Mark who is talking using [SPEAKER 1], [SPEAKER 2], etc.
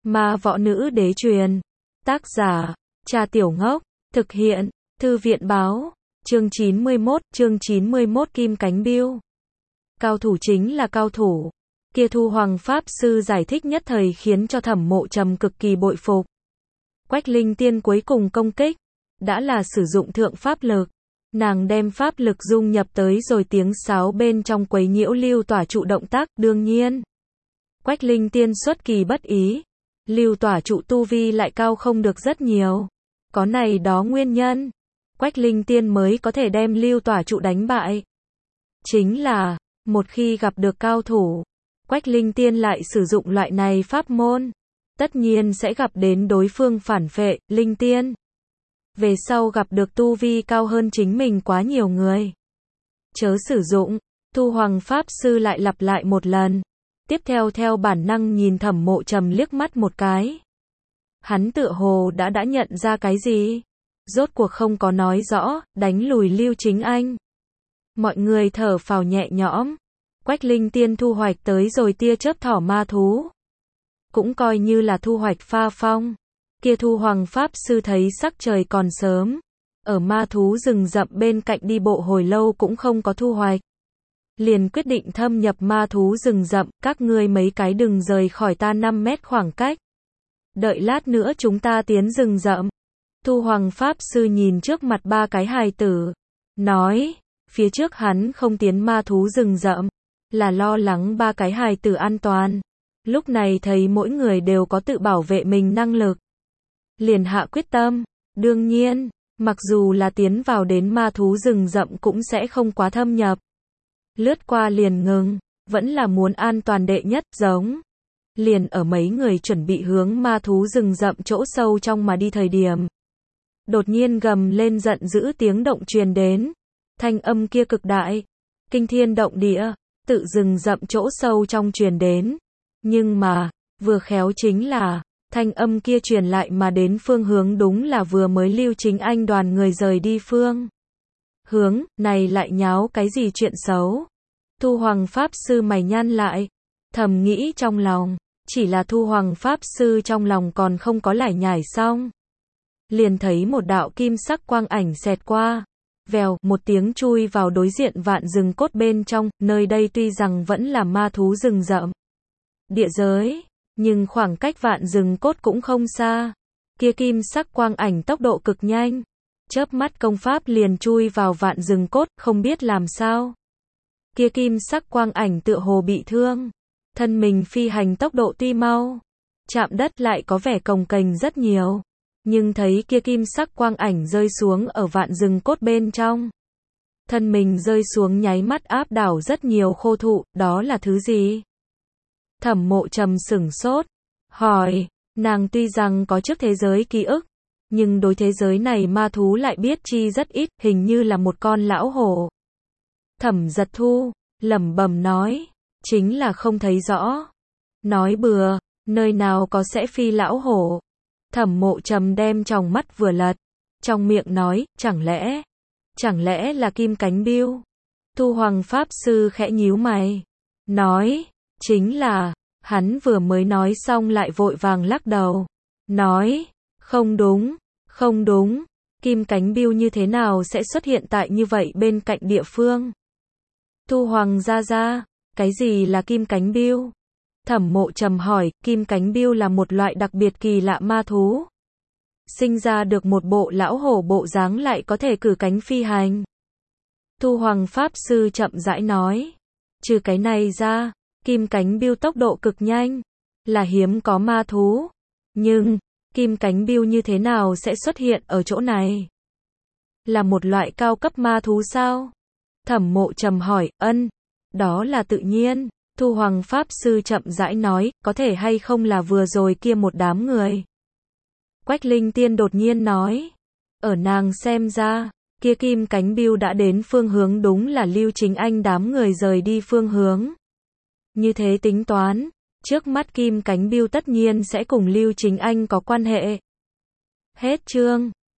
[SPEAKER 1] Ma Võ Nữ Đế truyền. Tác giả, Trà Tiểu Ngốc. Thực hiện, Thư viện báo. Chương 91 Kim Cánh Biêu. Cao thủ chính là cao thủ. Kia Thu Hoàng Pháp Sư giải thích nhất thời khiến cho Thẩm Mộ Trầm cực kỳ bội phục. Quách Linh Tiên cuối cùng công kích, đã là sử dụng thượng pháp lực. Nàng đem pháp lực dung nhập tới rồi tiếng sáo bên trong quấy nhiễu Lưu Tỏa Trụ động tác, đương nhiên. Quách Linh Tiên xuất kỳ bất ý. Lưu Tỏa Trụ tu vi lại cao không được rất nhiều. Có này đó nguyên nhân. Quách Linh Tiên mới có thể đem Lưu Tỏa Trụ đánh bại. Chính là, một khi gặp được cao thủ, Quách Linh Tiên lại sử dụng loại này pháp môn, tất nhiên sẽ gặp đến đối phương phản phệ. Linh Tiên về sau gặp được tu vi cao hơn chính mình quá nhiều người, chớ sử dụng. Thu Hoàng Pháp Sư lại lặp lại một lần. Tiếp theo theo bản năng nhìn Thẩm Mộ Trầm liếc mắt một cái. Hắn tựa hồ đã nhận ra cái gì, rốt cuộc không có nói rõ, đánh lùi Lưu Chính Anh. Mọi người thở phào nhẹ nhõm. Quách Linh Tiên thu hoạch tới rồi tia chớp thỏ ma thú, cũng coi như là thu hoạch pha phong. Kia Thu Hoàng Pháp Sư thấy sắc trời còn sớm, ở ma thú rừng rậm bên cạnh đi bộ hồi lâu cũng không có thu hoạch, liền quyết định thâm nhập ma thú rừng rậm. Các ngươi mấy cái đừng rời khỏi ta 5 mét khoảng cách, đợi lát nữa chúng ta tiến rừng rậm. Thu Hoàng Pháp Sư nhìn trước mặt ba cái hài tử, nói, phía trước hắn không tiến ma thú rừng rậm, là lo lắng ba cái hài tử an toàn. Lúc này thấy mỗi người đều có tự bảo vệ mình năng lực, liền hạ quyết tâm. Đương nhiên, mặc dù là tiến vào đến ma thú rừng rậm cũng sẽ không quá thâm nhập. Lướt qua liền ngừng, vẫn là muốn an toàn đệ nhất. Giống liền ở mấy người chuẩn bị hướng ma thú rừng rậm chỗ sâu trong mà đi thời điểm, đột nhiên gầm lên giận dữ tiếng động truyền đến. Thanh âm kia cực đại, kinh thiên động địa, tự rừng rậm chỗ sâu trong truyền đến. Nhưng mà, vừa khéo chính là, thanh âm kia truyền lại mà đến phương hướng đúng là vừa mới Lưu Chính Anh đoàn người rời đi phương hướng. Này lại nháo cái gì chuyện xấu? Thu Hoàng Pháp Sư mày nhăn lại, thầm nghĩ trong lòng. Chỉ là Thu Hoàng Pháp Sư trong lòng còn không có lải nhải xong, liền thấy một đạo kim sắc quang ảnh xẹt qua, vèo một tiếng chui vào đối diện vạn rừng cốt bên trong. Nơi đây tuy rằng vẫn là ma thú rừng rậm địa giới, nhưng khoảng cách vạn rừng cốt cũng không xa. Kia kim sắc quang ảnh tốc độ cực nhanh, chớp mắt công pháp liền chui vào vạn rừng cốt. Không biết làm sao, kia kim sắc quang ảnh tựa hồ bị thương, thân mình phi hành tốc độ tuy mau, chạm đất lại có vẻ cồng kềnh rất nhiều. Nhưng thấy kia kim sắc quang ảnh rơi xuống ở vạn rừng cốt bên trong, thân mình rơi xuống nháy mắt áp đảo rất nhiều khô thụ. Đó là thứ gì? Thẩm Mộ Trầm sửng sốt, hỏi. Nàng tuy rằng có trước thế giới ký ức, nhưng đối thế giới này ma thú lại biết chi rất ít, hình như là một con lão hổ. Thẩm Giật Thu lẩm bẩm nói, chính là không thấy rõ. Nói bừa, nơi nào có sẽ phi lão hổ. Thẩm Mộ Trầm đem tròng mắt vừa lật, trong miệng nói, chẳng lẽ là Kim Cánh Biêu? Thu Hoàng Pháp Sư khẽ nhíu mày, nói, chính là. Hắn vừa mới nói xong lại vội vàng lắc đầu, nói, không đúng, Kim Cánh Biêu như thế nào sẽ xuất hiện tại như vậy bên cạnh địa phương? Thu Hoàng gia, cái gì là Kim Cánh Biêu? Thẩm Mộ Trầm hỏi. Kim Cánh Biêu là một loại đặc biệt kỳ lạ ma thú, sinh ra được một bộ lão hổ bộ dáng lại có thể cử cánh phi hành. Thu Hoàng Pháp Sư chậm rãi nói, trừ cái này ra, Kim Cánh Biêu tốc độ cực nhanh, là hiếm có ma thú. Nhưng, Kim Cánh Biêu như thế nào sẽ xuất hiện ở chỗ này? Là một loại cao cấp ma thú sao? Thẩm Mộ Trầm hỏi. Đó là tự nhiên. Thu Hoàng Pháp Sư chậm rãi nói, có thể hay không là vừa rồi kia một đám người? Quách Linh Tiên đột nhiên nói, ở nàng xem ra, kia Kim Cánh Biêu đã đến phương hướng đúng là Lưu Chính Anh đám người rời đi phương hướng. Như thế tính toán, trước mắt Kim Cánh Biêu tất nhiên sẽ cùng Lưu Chính Anh có quan hệ. Hết chương.